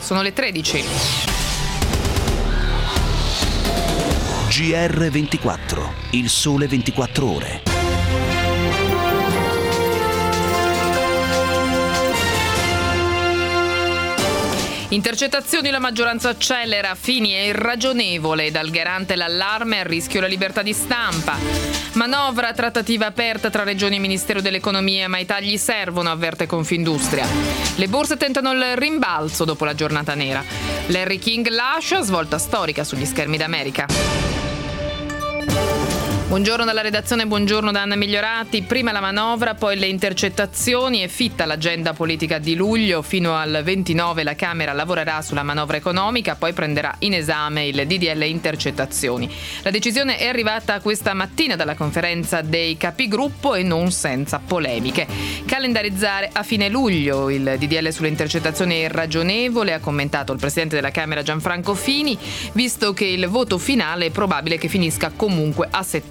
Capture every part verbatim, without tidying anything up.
Sono le tredici. G R ventiquattro, il sole ventiquattro ore. Intercettazioni, la maggioranza accelera, Fini è irragionevole, dal garante l'allarme, a rischio la libertà di stampa. Manovra, trattativa aperta tra Regioni e Ministero dell'Economia, ma i tagli servono, avverte Confindustria. Le borse tentano il rimbalzo dopo la giornata nera. Larry King lascia, svolta storica sugli schermi d'America. Buongiorno dalla redazione, buongiorno da Anna Migliorati. Prima la manovra, poi le intercettazioni e fitta l'agenda politica di luglio. Fino al ventinove la Camera lavorerà sulla manovra economica, poi prenderà in esame il D D L intercettazioni. La decisione è arrivata questa mattina dalla conferenza dei capigruppo e non senza polemiche. Calendarizzare a fine luglio il D D L sulle intercettazioni è irragionevole, ha commentato il Presidente della Camera Gianfranco Fini, visto che il voto finale è probabile che finisca comunque a settembre.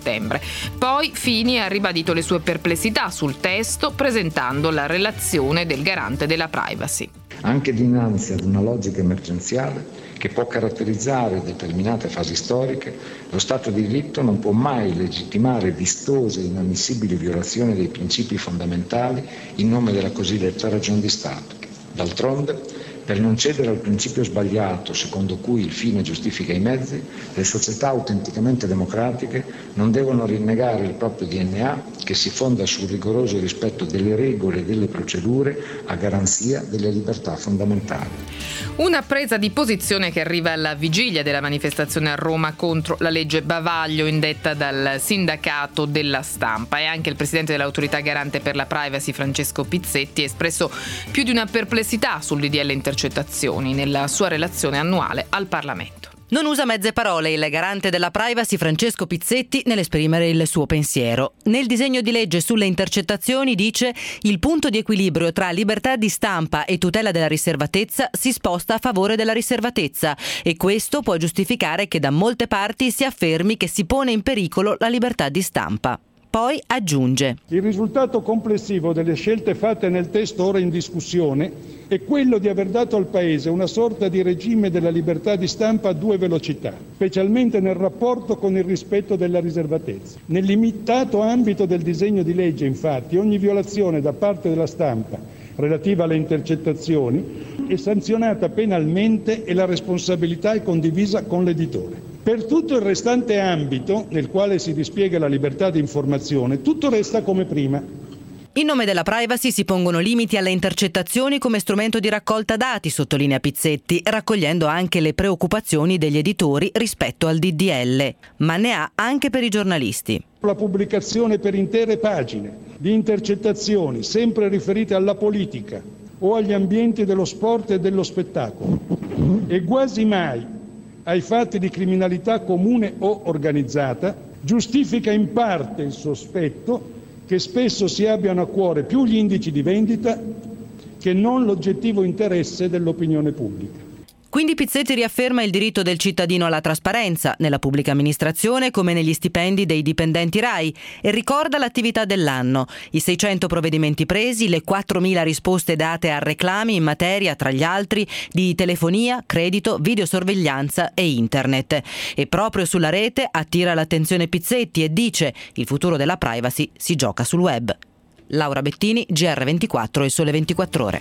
Poi Fini ha ribadito le sue perplessità sul testo presentando la relazione del garante della privacy. Anche dinanzi ad una logica emergenziale che può caratterizzare determinate fasi storiche, lo Stato di diritto non può mai legittimare vistose e inammissibili violazioni dei principi fondamentali in nome della cosiddetta ragion di Stato. D'altronde, per non cedere al principio sbagliato secondo cui il fine giustifica i mezzi, le società autenticamente democratiche non devono rinnegare il proprio D N A, che si fonda sul rigoroso rispetto delle regole e delle procedure a garanzia delle libertà fondamentali. Una presa di posizione che arriva alla vigilia della manifestazione a Roma contro la legge Bavaglio indetta dal sindacato della stampa, e anche il presidente dell'autorità garante per la privacy Francesco Pizzetti ha espresso più di una perplessità sul D D L intercettazioni nella sua relazione annuale al Parlamento. Non usa mezze parole il garante della privacy Francesco Pizzetti nell'esprimere il suo pensiero. Nel disegno di legge sulle intercettazioni dice: il punto di equilibrio tra libertà di stampa e tutela della riservatezza si sposta a favore della riservatezza, e questo può giustificare che da molte parti si affermi che si pone in pericolo la libertà di stampa. Poi aggiunge: il risultato complessivo delle scelte fatte nel testo ora in discussione è quello di aver dato al Paese una sorta di regime della libertà di stampa a due velocità, specialmente nel rapporto con il rispetto della riservatezza. Nel limitato ambito del disegno di legge, infatti, ogni violazione da parte della stampa relativa alle intercettazioni è sanzionata penalmente e la responsabilità è condivisa con l'editore. Per tutto il restante ambito, nel quale si dispiega la libertà di informazione, tutto resta come prima. In nome della privacy si pongono limiti alle intercettazioni come strumento di raccolta dati, sottolinea Pizzetti, raccogliendo anche le preoccupazioni degli editori rispetto al D D L, ma ne ha anche per i giornalisti. La pubblicazione per intere pagine di intercettazioni sempre riferite alla politica o agli ambienti dello sport e dello spettacolo, e quasi mai ai fatti di criminalità comune o organizzata, giustifica in parte il sospetto che spesso si abbiano a cuore più gli indici di vendita che non l'oggettivo interesse dell'opinione pubblica. Quindi Pizzetti riafferma il diritto del cittadino alla trasparenza nella pubblica amministrazione come negli stipendi dei dipendenti RAI, e ricorda l'attività dell'anno, i seicento provvedimenti presi, le quattromila risposte date a reclami in materia, tra gli altri, di telefonia, credito, videosorveglianza e internet. E proprio sulla rete attira l'attenzione Pizzetti e dice: il futuro della privacy si gioca sul web. Laura Bettini, G R ventiquattro e Sole ventiquattro Ore.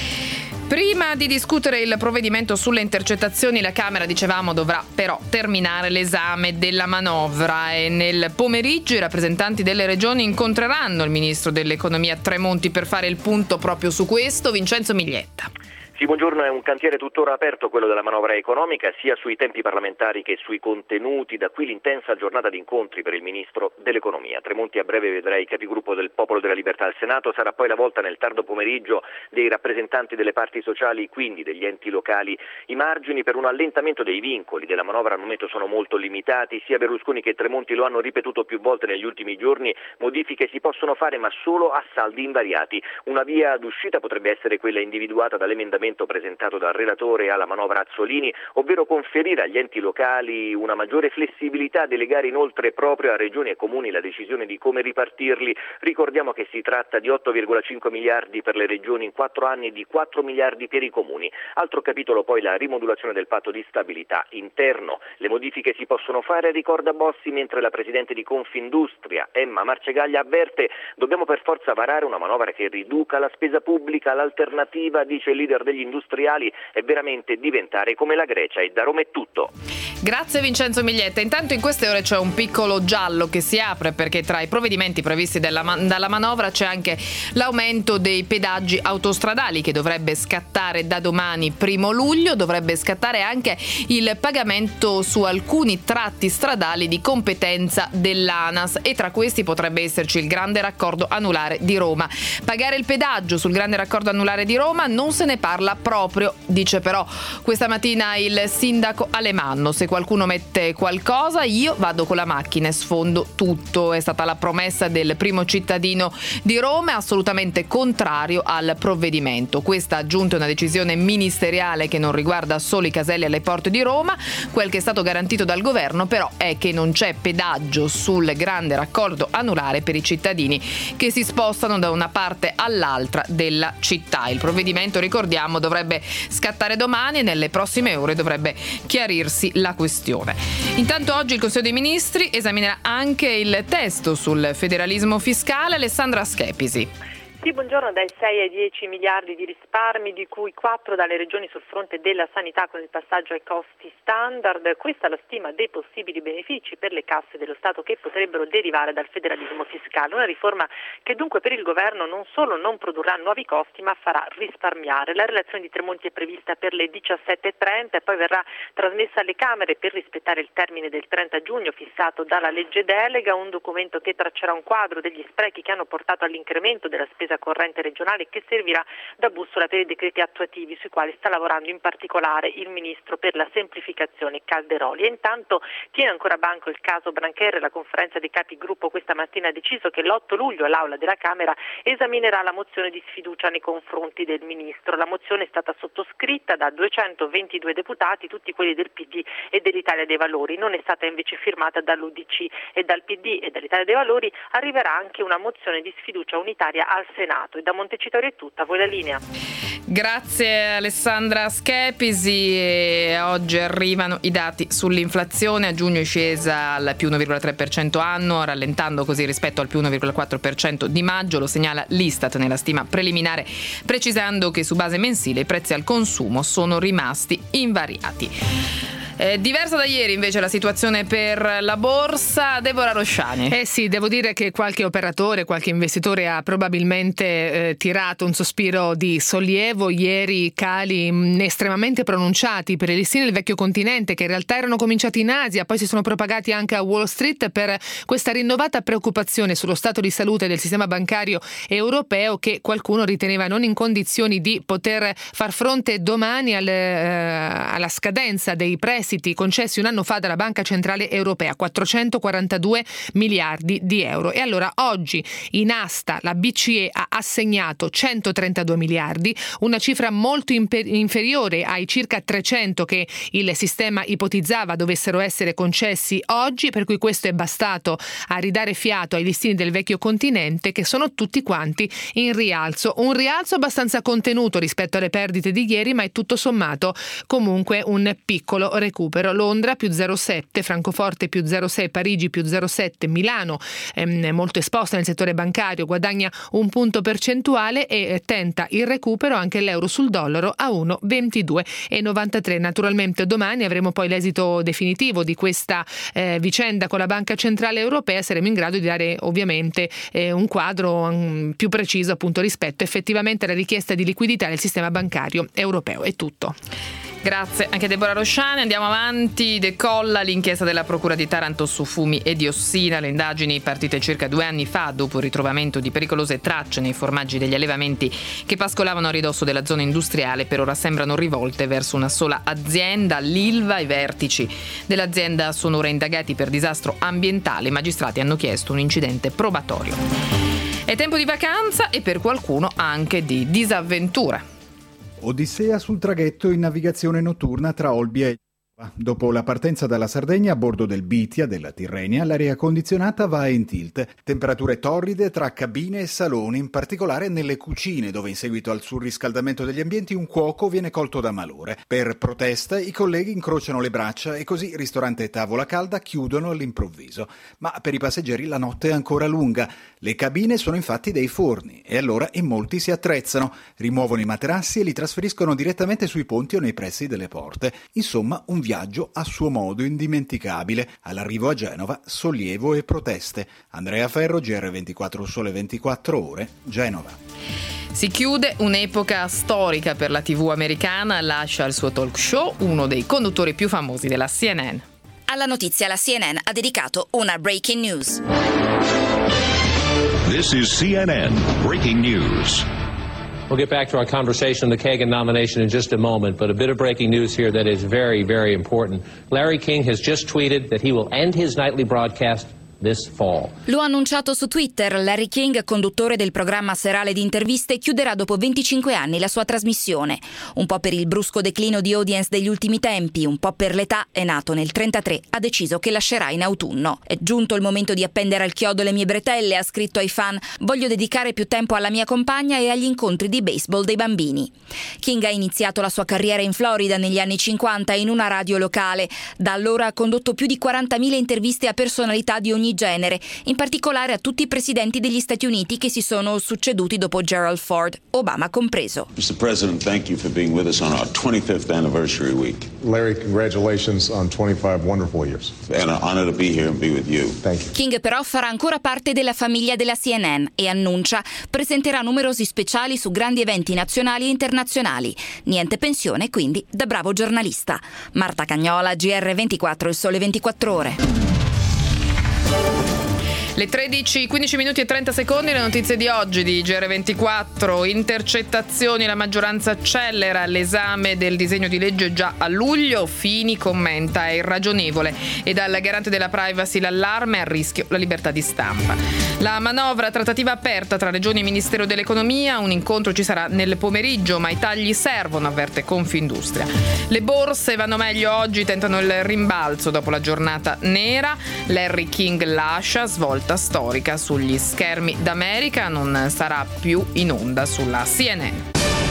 Prima di discutere il provvedimento sulle intercettazioni, la Camera, dicevamo, dovrà però terminare l'esame della manovra, e nel pomeriggio i rappresentanti delle regioni incontreranno il ministro dell'Economia Tremonti per fare il punto proprio su questo. Vincenzo Miglietta. Sì, buongiorno. È un cantiere tuttora aperto quello della manovra economica, sia sui tempi parlamentari che sui contenuti. Da qui l'intensa giornata di incontri per il ministro dell'Economia. Tremonti a breve vedrà i capigruppo del Popolo della Libertà al Senato. Sarà poi la volta nel tardo pomeriggio dei rappresentanti delle parti sociali, quindi degli enti locali. I margini per un allentamento dei vincoli della manovra al momento sono molto limitati. Sia Berlusconi che Tremonti lo hanno ripetuto più volte negli ultimi giorni: modifiche si possono fare ma solo a saldi invariati. Una via d'uscita potrebbe essere quella individuata dall'emendamento emendamento presentato dal relatore alla manovra Azzolini, ovvero conferire agli enti locali una maggiore flessibilità, delegare inoltre proprio a regioni e comuni la decisione di come ripartirli. Ricordiamo che si tratta di otto virgola cinque miliardi per le regioni in quattro anni e di quattro miliardi per i comuni. Altro capitolo poi la rimodulazione del patto di stabilità interno. Le modifiche si possono fare, ricorda Bossi, mentre la presidente di Confindustria, Emma Marcegaglia, avverte: dobbiamo per forza varare una manovra che riduca la spesa pubblica. L'alternativa, dice il leader degli industriali, è veramente diventare come la Grecia. E da Roma è tutto. Grazie Vincenzo Miglietta. Intanto in queste ore c'è un piccolo giallo che si apre, perché tra i provvedimenti previsti dalla, dalla manovra c'è anche l'aumento dei pedaggi autostradali, che dovrebbe scattare da domani primo luglio. Dovrebbe scattare anche il pagamento su alcuni tratti stradali di competenza dell'ANAS, e tra questi potrebbe esserci il grande raccordo anulare di Roma. Pagare il pedaggio sul grande raccordo anulare di Roma non se ne parla proprio, dice però questa mattina il sindaco Alemanno. Se qualcuno mette qualcosa, io vado con la macchina e sfondo tutto. È stata la promessa del primo cittadino di Roma, assolutamente contrario al provvedimento. Questa, aggiunta, è una decisione ministeriale che non riguarda solo i caselli alle porte di Roma. Quel che è stato garantito dal governo però è che non c'è pedaggio sul grande raccordo anulare per i cittadini che si spostano da una parte all'altra della città. Il provvedimento, ricordiamo, dovrebbe scattare domani e nelle prossime ore dovrebbe chiarirsi la questione. Intanto oggi il Consiglio dei Ministri esaminerà anche il testo sul federalismo fiscale. Alessandra Schepisi. Sì, buongiorno. Dai sei ai dieci miliardi di risparmi, di cui quattro dalle regioni sul fronte della sanità con il passaggio ai costi standard. Questa è la stima dei possibili benefici per le casse dello Stato che potrebbero derivare dal federalismo fiscale. Una riforma che dunque per il governo non solo non produrrà nuovi costi, ma farà risparmiare. La relazione di Tremonti è prevista per le diciassette e trenta e poi verrà trasmessa alle Camere per rispettare il termine del trenta giugno fissato dalla legge delega, un documento che traccerà un quadro degli sprechi che hanno portato all'incremento della spesa corrente regionale, che servirà da bussola per i decreti attuativi sui quali sta lavorando in particolare il ministro per la semplificazione Calderoli. E intanto tiene ancora banco il caso Brancher. La conferenza dei capigruppo questa mattina ha deciso che l'otto luglio l'Aula della Camera esaminerà la mozione di sfiducia nei confronti del ministro. La mozione è stata sottoscritta da duecentoventidue deputati, tutti quelli del P D e dell'Italia dei Valori. Non è stata invece firmata dall'U D C e dal P D e dall'Italia dei Valori. Arriverà anche una mozione di sfiducia unitaria al Senato. E da Montecitorio è tutta, a voi la linea. Grazie Alessandra Schepisi. E oggi arrivano i dati sull'inflazione. A giugno è scesa al più uno virgola tre per cento annuo, rallentando così rispetto al più uno virgola quattro per cento di maggio. Lo segnala l'Istat nella stima preliminare, precisando che su base mensile i prezzi al consumo sono rimasti invariati. Eh, diversa da ieri invece la situazione per la borsa. Deborah Rosciani. Eh sì, devo dire che qualche operatore, qualche investitore ha probabilmente eh, tirato un sospiro di sollievo. Ieri cali mh, estremamente pronunciati per i listini del vecchio continente, che in realtà erano cominciati in Asia, poi si sono propagati anche a Wall Street per questa rinnovata preoccupazione sullo stato di salute del sistema bancario europeo, che qualcuno riteneva non in condizioni di poter far fronte domani al, eh, alla scadenza dei prestiti concessi un anno fa dalla Banca Centrale Europea, quattrocentoquarantadue miliardi di euro. E allora oggi in asta la B C E ha assegnato centotrentadue miliardi, una cifra molto imper- inferiore ai circa trecento che il sistema ipotizzava dovessero essere concessi oggi, per cui questo è bastato a ridare fiato ai listini del vecchio continente, che sono tutti quanti in rialzo. Un rialzo abbastanza contenuto rispetto alle perdite di ieri, ma è tutto sommato comunque un piccolo recupero. Londra più zero virgola sette, Francoforte più zero virgola sei, Parigi più zero virgola sette, Milano ehm, molto esposta nel settore bancario, guadagna un punto percentuale e eh, tenta il recupero anche l'euro sul dollaro a uno virgola ventidue e novantatré. Naturalmente domani avremo poi l'esito definitivo di questa eh, vicenda con la Banca Centrale Europea, saremo in grado di dare ovviamente eh, un quadro um, più preciso appunto rispetto effettivamente alla richiesta di liquidità del sistema bancario europeo. È tutto. Grazie anche Deborah Rosciani. Andiamo avanti. Decolla l'inchiesta della Procura di Taranto su fumi e diossina. Le indagini partite circa due anni fa dopo il ritrovamento di pericolose tracce nei formaggi degli allevamenti che pascolavano a ridosso della zona industriale, per ora sembrano rivolte verso una sola azienda, l'Ilva. I vertici dell'azienda sono ora indagati per disastro ambientale. I magistrati hanno chiesto un incidente probatorio. È tempo di vacanza e per qualcuno anche di disavventura. Odissea sul traghetto in navigazione notturna tra Olbia e dopo la partenza dalla Sardegna a bordo del Bitia della Tirrenia, l'aria condizionata va in tilt. Temperature torride tra cabine e saloni, in particolare nelle cucine, dove in seguito al surriscaldamento degli ambienti un cuoco viene colto da malore. Per protesta i colleghi incrociano le braccia e così ristorante e tavola calda chiudono all'improvviso. Ma per i passeggeri la notte è ancora lunga. Le cabine sono infatti dei forni e allora in molti si attrezzano, rimuovono i materassi e li trasferiscono direttamente sui ponti o nei pressi delle porte. Insomma, un viaggio a suo modo indimenticabile. All'arrivo a Genova, sollievo e proteste. Andrea Ferro, G R ventiquattro Sole ventiquattro Ore, Genova. Si chiude un'epoca storica per la tivù americana, lascia il suo talk show uno dei conduttori più famosi della C N N. Alla notizia la C N N ha dedicato una breaking news. This is C N N Breaking News. We'll get back to our conversation on the Kagan nomination in just a moment, but a bit of breaking news here that is very, very important. Larry King has just tweeted that he will end his nightly broadcast this fall. Lo ha annunciato su Twitter. Larry King, conduttore del programma serale di interviste, chiuderà dopo venticinque anni la sua trasmissione. Un po' per il brusco declino di audience degli ultimi tempi, un po' per l'età, è nato nel trentatré, ha deciso che lascerà in autunno. È giunto il momento di appendere al chiodo le mie bretelle, ha scritto ai fan. Voglio dedicare più tempo alla mia compagna e agli incontri di baseball dei bambini. King ha iniziato la sua carriera in Florida negli anni cinquanta in una radio locale. Da allora ha condotto più di quarantamila interviste a personalità di ogni genere, in particolare a tutti i presidenti degli Stati Uniti che si sono succeduti dopo Gerald Ford, Obama compreso. mister President, thank you for being with us on our twenty-fifth anniversary week. Larry, congratulations on twenty-five wonderful years. And an honor to be here and be with you. Thank you. King però farà ancora parte della famiglia della C N N e annuncia presenterà numerosi speciali su grandi eventi nazionali e internazionali. Niente pensione quindi da bravo giornalista. Marta Cagnola, G R ventiquattro, Il Sole ventiquattro Ore. Le tredici, quindici minuti e trenta secondi, le notizie di oggi di G R ventiquattro. Intercettazioni, la maggioranza accelera l'esame del disegno di legge già a luglio. Fini commenta è irragionevole e dal garante della privacy l'allarme, a rischio la libertà di stampa. La manovra, trattativa aperta tra Regioni e Ministero dell'Economia, un incontro ci sarà nel pomeriggio, ma i tagli servono, avverte Confindustria. Le borse vanno meglio oggi, tentano il rimbalzo dopo la giornata nera. Larry King lascia, svolta storica sugli schermi d'America, non sarà più in onda sulla C N N.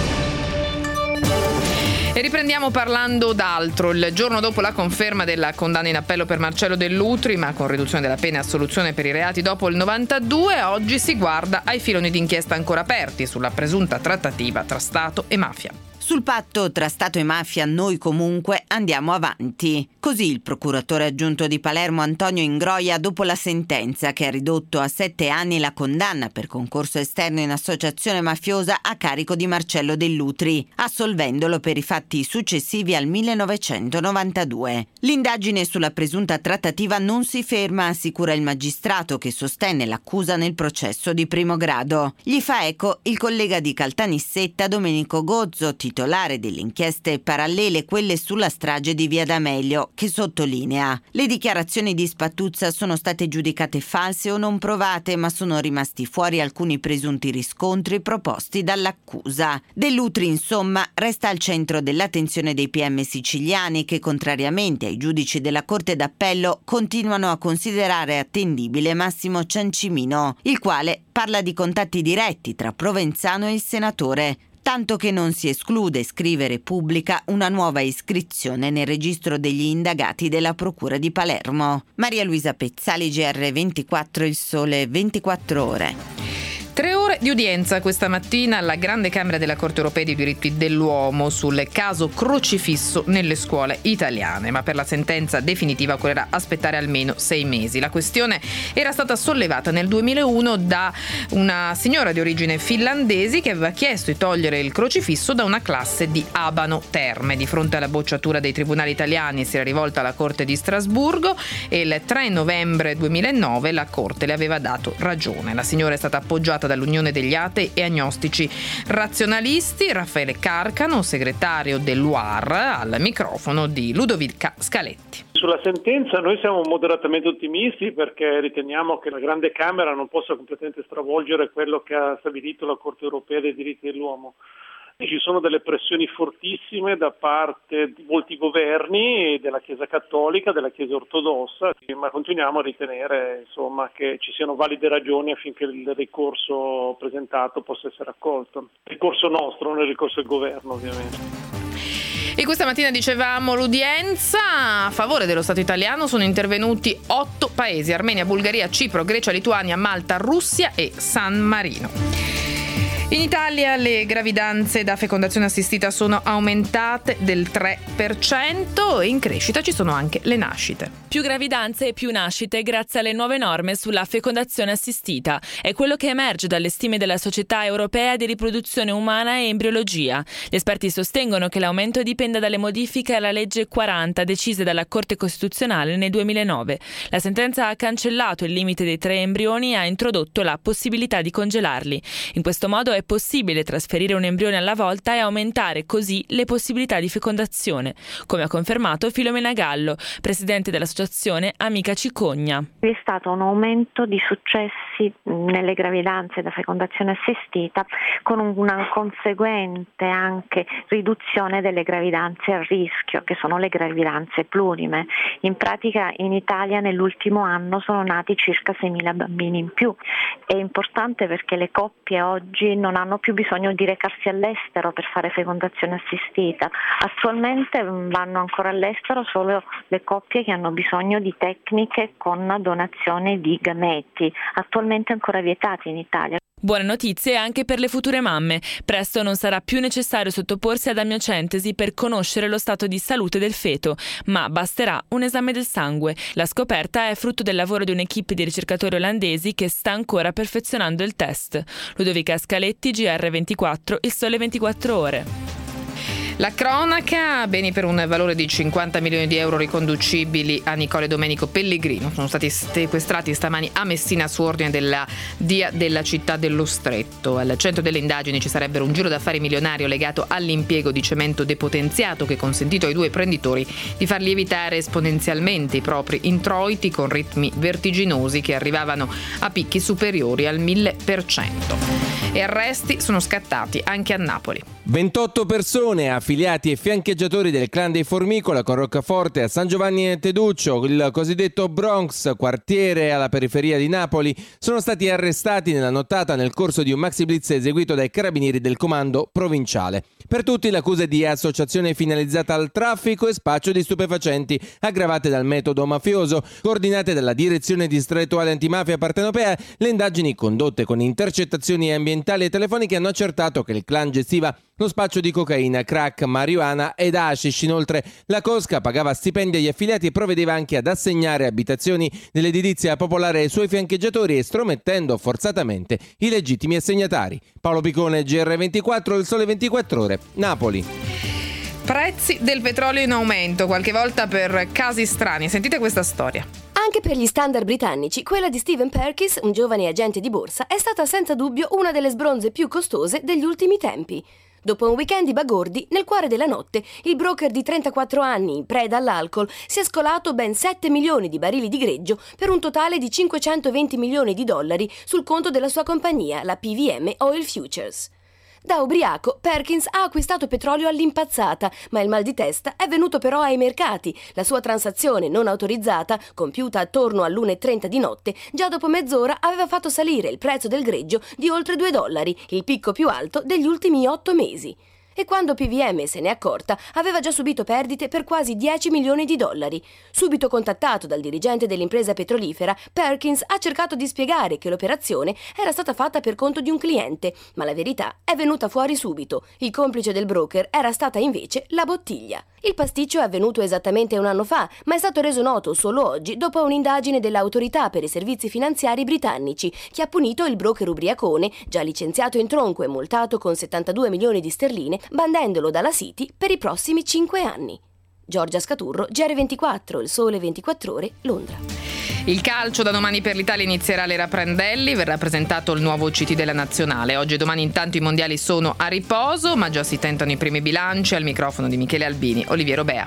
E riprendiamo parlando d'altro. Il giorno dopo la conferma della condanna in appello per Marcello Dell'Utri, ma con riduzione della pena e assoluzione per i reati dopo il novantadue, oggi si guarda ai filoni d'inchiesta ancora aperti sulla presunta trattativa tra Stato e mafia. Sul patto tra Stato e mafia noi comunque andiamo avanti. Così il procuratore aggiunto di Palermo Antonio Ingroia, dopo la sentenza che ha ridotto a sette anni la condanna per concorso esterno in associazione mafiosa a carico di Marcello Dell'Utri, assolvendolo per i fatti successivi al millenovecentonovantadue. L'indagine sulla presunta trattativa non si ferma, assicura il magistrato che sostenne l'accusa nel processo di primo grado. Gli fa eco il collega di Caltanissetta Domenico Gozzo, titolare delle inchieste parallele, quelle sulla strage di Via D'Amelio, che sottolinea: le dichiarazioni di Spattuzza sono state giudicate false o non provate, ma sono rimasti fuori alcuni presunti riscontri proposti dall'accusa. Dell'Utri, insomma, resta al centro dell'attenzione dei P M siciliani che, contrariamente ai giudici della Corte d'Appello, continuano a considerare attendibile Massimo Ciancimino, il quale parla di contatti diretti tra Provenzano e il senatore. Tanto che non si esclude, scrive Repubblica, una nuova iscrizione nel registro degli indagati della Procura di Palermo. Maria Luisa Pezzali, G R ventiquattro, Il Sole ventiquattro Ore. Tre ore di udienza questa mattina alla Grande Camera della Corte Europea dei Diritti dell'Uomo sul caso crocifisso nelle scuole italiane, ma per la sentenza definitiva occorrerà aspettare almeno sei mesi. La questione era stata sollevata nel duemilauno da una signora di origine finlandese che aveva chiesto di togliere il crocifisso da una classe di Abano Terme. Di fronte alla bocciatura dei tribunali italiani si era rivolta alla Corte di Strasburgo e il tre novembre duemilanove la Corte le aveva dato ragione. La signora è stata appoggiata dall'Unione degli Atei e Agnostici Razionalisti. Raffaele Carcano, segretario dell'U A R, al microfono di Ludovica Scaletti. Sulla sentenza noi siamo moderatamente ottimisti perché riteniamo che la Grande Camera non possa completamente stravolgere quello che ha stabilito la Corte Europea dei Diritti dell'Uomo. Ci sono delle pressioni fortissime da parte di molti governi della Chiesa Cattolica, della Chiesa Ortodossa, ma continuiamo a ritenere insomma che ci siano valide ragioni affinché il ricorso presentato possa essere accolto. Il ricorso nostro, non il ricorso del governo, ovviamente. E questa mattina dicevamo l'udienza a favore dello Stato italiano sono intervenuti otto paesi: Armenia, Bulgaria, Cipro, Grecia, Lituania, Malta, Russia e San Marino. In Italia le gravidanze da fecondazione assistita sono aumentate del tre per cento e in crescita ci sono anche le nascite. Più gravidanze e più nascite grazie alle nuove norme sulla fecondazione assistita. È quello che emerge dalle stime della Società Europea di Riproduzione Umana e Embriologia. Gli esperti sostengono che l'aumento dipenda dalle modifiche alla legge quaranta decise dalla Corte Costituzionale nel duemilanove. La sentenza ha cancellato il limite dei tre embrioni e ha introdotto la possibilità di congelarli. In questo modo è è possibile trasferire un embrione alla volta e aumentare così le possibilità di fecondazione, come ha confermato Filomena Gallo, presidente dell'associazione Amica Cicogna. È stato un aumento di successi nelle gravidanze da fecondazione assistita con una conseguente anche riduzione delle gravidanze a rischio, che sono le gravidanze plurime. In pratica in Italia nell'ultimo anno sono nati circa seimila bambini in più. È importante perché le coppie oggi non hanno più bisogno di recarsi all'estero per fare fecondazione assistita. Attualmente vanno ancora all'estero solo le coppie che hanno bisogno di tecniche con donazione di gameti, attualmente ancora vietati in Italia. Buone notizie anche per le future mamme. Presto non sarà più necessario sottoporsi ad amniocentesi per conoscere lo stato di salute del feto, ma basterà un esame del sangue. La scoperta è frutto del lavoro di un'equipe di ricercatori olandesi che sta ancora perfezionando il test. Ludovica Scaletti, G R ventiquattro, Il Sole ventiquattro Ore. La cronaca, beni per un valore di cinquanta milioni di euro riconducibili a Nicole Domenico Pellegrino sono stati sequestrati stamani a Messina su ordine della D I A della città dello Stretto. Al centro delle indagini ci sarebbero un giro d'affari milionario legato all'impiego di cemento depotenziato che ha consentito ai due prenditori di far lievitare esponenzialmente i propri introiti con ritmi vertiginosi che arrivavano a picchi superiori al mille per cento. E arresti sono scattati anche a Napoli. ventotto persone affiliati e fiancheggiatori del clan dei Formicola con roccaforte a San Giovanni Teduccio, il cosiddetto Bronx, quartiere alla periferia di Napoli, sono stati arrestati nella nottata nel corso di un maxi blitz eseguito dai carabinieri del comando provinciale. Per tutti l'accusa è di associazione finalizzata al traffico e spaccio di stupefacenti, aggravate dal metodo mafioso. Coordinate dalla Direzione Distrettuale Antimafia Partenopea, le indagini condotte con intercettazioni ambientali e telefoniche hanno accertato che il clan gestiva lo spaccio di cocaina, crack, marijuana ed hashish. Inoltre la cosca pagava stipendi agli affiliati e provvedeva anche ad assegnare abitazioni dell'edilizia popolare ai suoi fiancheggiatori, estromettendo forzatamente i legittimi assegnatari. Paolo Picone, G R ventiquattro, Il Sole ventiquattro Ore, Napoli. Prezzi del petrolio in aumento, qualche volta per casi strani. Sentite questa storia. Anche per gli standard britannici, quella di Stephen Perkins, un giovane agente di borsa, è stata senza dubbio una delle sbronze più costose degli ultimi tempi. Dopo un weekend di bagordi, nel cuore della notte, il broker di trentaquattro anni, in preda all'alcol, si è scolato ben sette milioni di barili di greggio per un totale di cinquecentoventi milioni di dollari sul conto della sua compagnia, la P V M Oil Futures. Da ubriaco, Perkins ha acquistato petrolio all'impazzata, ma il mal di testa è venuto però ai mercati. La sua transazione non autorizzata, compiuta attorno all'una e trenta di notte, già dopo mezz'ora aveva fatto salire il prezzo del greggio di oltre due dollari, il picco più alto degli ultimi otto mesi. E quando P V M se n'è accorta, aveva già subito perdite per quasi dieci milioni di dollari. Subito contattato dal dirigente dell'impresa petrolifera, Perkins ha cercato di spiegare che l'operazione era stata fatta per conto di un cliente, ma la verità è venuta fuori subito. Il complice del broker era stata invece la bottiglia. Il pasticcio è avvenuto esattamente un anno fa, ma è stato reso noto solo oggi dopo un'indagine dell'autorità per i servizi finanziari britannici, che ha punito il broker ubriacone, già licenziato in tronco e multato con settantadue milioni di sterline, bandendolo dalla City per i prossimi cinque anni. Giorgia Scaturro, G R ventiquattro, Il Sole ventiquattro Ore, Londra. Il calcio da domani per l'Italia inizierà l'era Prandelli, verrà presentato il nuovo C T della nazionale. Oggi e domani intanto i mondiali sono a riposo, ma già si tentano i primi bilanci. Al microfono di Michele Albini, Oliviero Bea.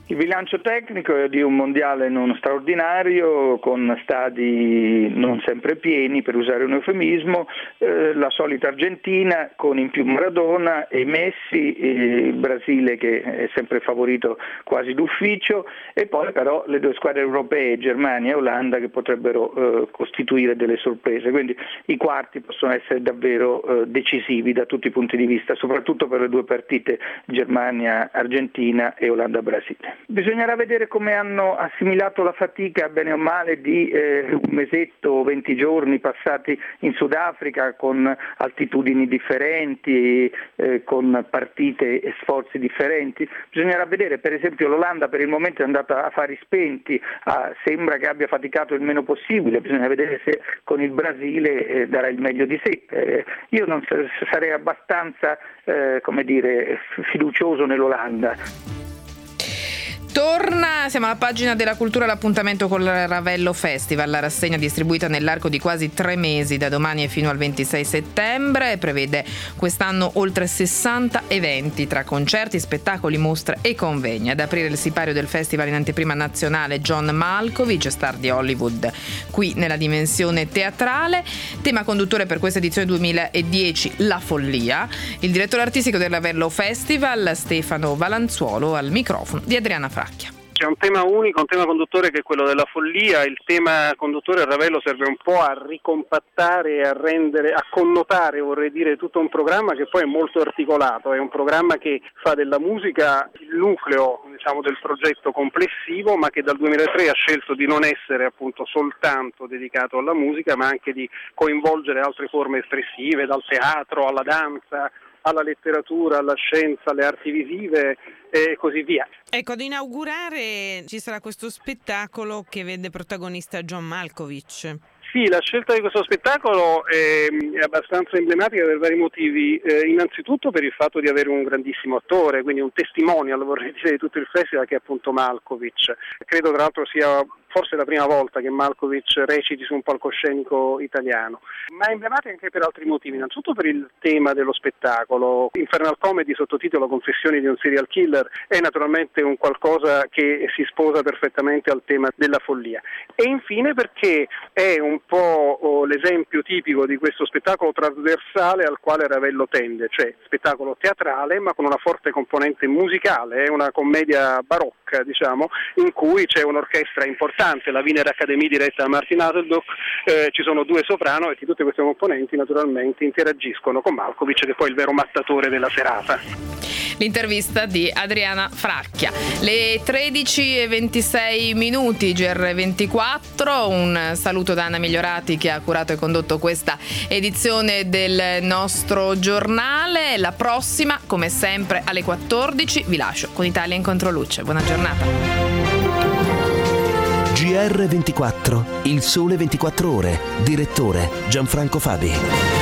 Il bilancio tecnico è di un mondiale non straordinario, con stadi non sempre pieni, per usare un eufemismo, eh, la solita Argentina con in più Maradona e Messi, e il Brasile che è sempre favorito quasi d'ufficio, e poi però le due squadre europee, Germania e Olanda, che potrebbero eh, costituire delle sorprese. Quindi i quarti possono essere davvero eh, decisivi da tutti i punti di vista, soprattutto per le due partite Germania-Argentina e Olanda-Brasile. Bisognerà vedere come hanno assimilato la fatica, bene o male, di eh, un mesetto o venti giorni passati in Sudafrica, con altitudini differenti, eh, con partite e sforzi differenti. Bisognerà vedere, per esempio l'Olanda per il momento è andata a fari spenti, ah, sembra che abbia faticato il meno possibile, bisogna vedere se con il Brasile eh, darà il meglio di sé. Eh, io non sarei abbastanza eh, come dire, fiducioso nell'Olanda. Torna, siamo alla pagina della cultura, l'appuntamento con il Ravello Festival, la rassegna distribuita nell'arco di quasi tre mesi, da domani e fino al ventisei settembre, prevede quest'anno oltre sessanta eventi tra concerti, spettacoli, mostre e convegni. Ad aprire il sipario del festival in anteprima nazionale John Malkovich, star di Hollywood, qui nella dimensione teatrale. Tema conduttore per questa edizione duemiladieci, la follia. Il direttore artistico del Ravello Festival, Stefano Valanzuolo, al microfono di Adriana Fracchia. C'è un tema unico, un tema conduttore che è quello della follia. Il tema conduttore del Ravello serve un po' a ricompattare e a rendere, a connotare, vorrei dire, tutto un programma che poi è molto articolato. È un programma che fa della musica il nucleo, diciamo, del progetto complessivo, ma che dal duemilatré ha scelto di non essere appunto soltanto dedicato alla musica, ma anche di coinvolgere altre forme espressive, dal teatro alla danza, alla letteratura, alla scienza, alle arti visive e così via. Ecco, ad inaugurare ci sarà questo spettacolo che vede protagonista John Malkovich. Sì, la scelta di questo spettacolo è, è abbastanza emblematica per vari motivi. Eh, innanzitutto per il fatto di avere un grandissimo attore, quindi un testimonial, vorrei dire, di tutto il festival, che è appunto Malkovich. Credo tra l'altro sia forse la prima volta che Malkovich reciti su un palcoscenico italiano, ma è emblematica anche per altri motivi. Innanzitutto per il tema dello spettacolo. Infernal Comedy, sottotitolo Confessioni di un serial killer, è naturalmente un qualcosa che si sposa perfettamente al tema della follia. E infine perché è un po' oh, l'esempio tipico di questo spettacolo trasversale al quale Ravello tende, cioè spettacolo teatrale ma con una forte componente musicale. È una commedia barocca, diciamo, in cui c'è un'orchestra importante, la Wiener Academy diretta da Martin Haseldorff, eh, ci sono due soprano e tutte queste componenti naturalmente interagiscono con Malkovich, che è poi il vero mattatore della serata. L'intervista di Adriana Fracchia. Le tredici e ventisei minuti, G R ventiquattro, un saluto da Anna Migliorati che ha curato e condotto questa edizione del nostro giornale. La prossima, come sempre, alle quattordici, vi lascio con Italia in Controluce. Buona giornata. G R ventiquattro, il sole ventiquattro ore, direttore Gianfranco Fabi.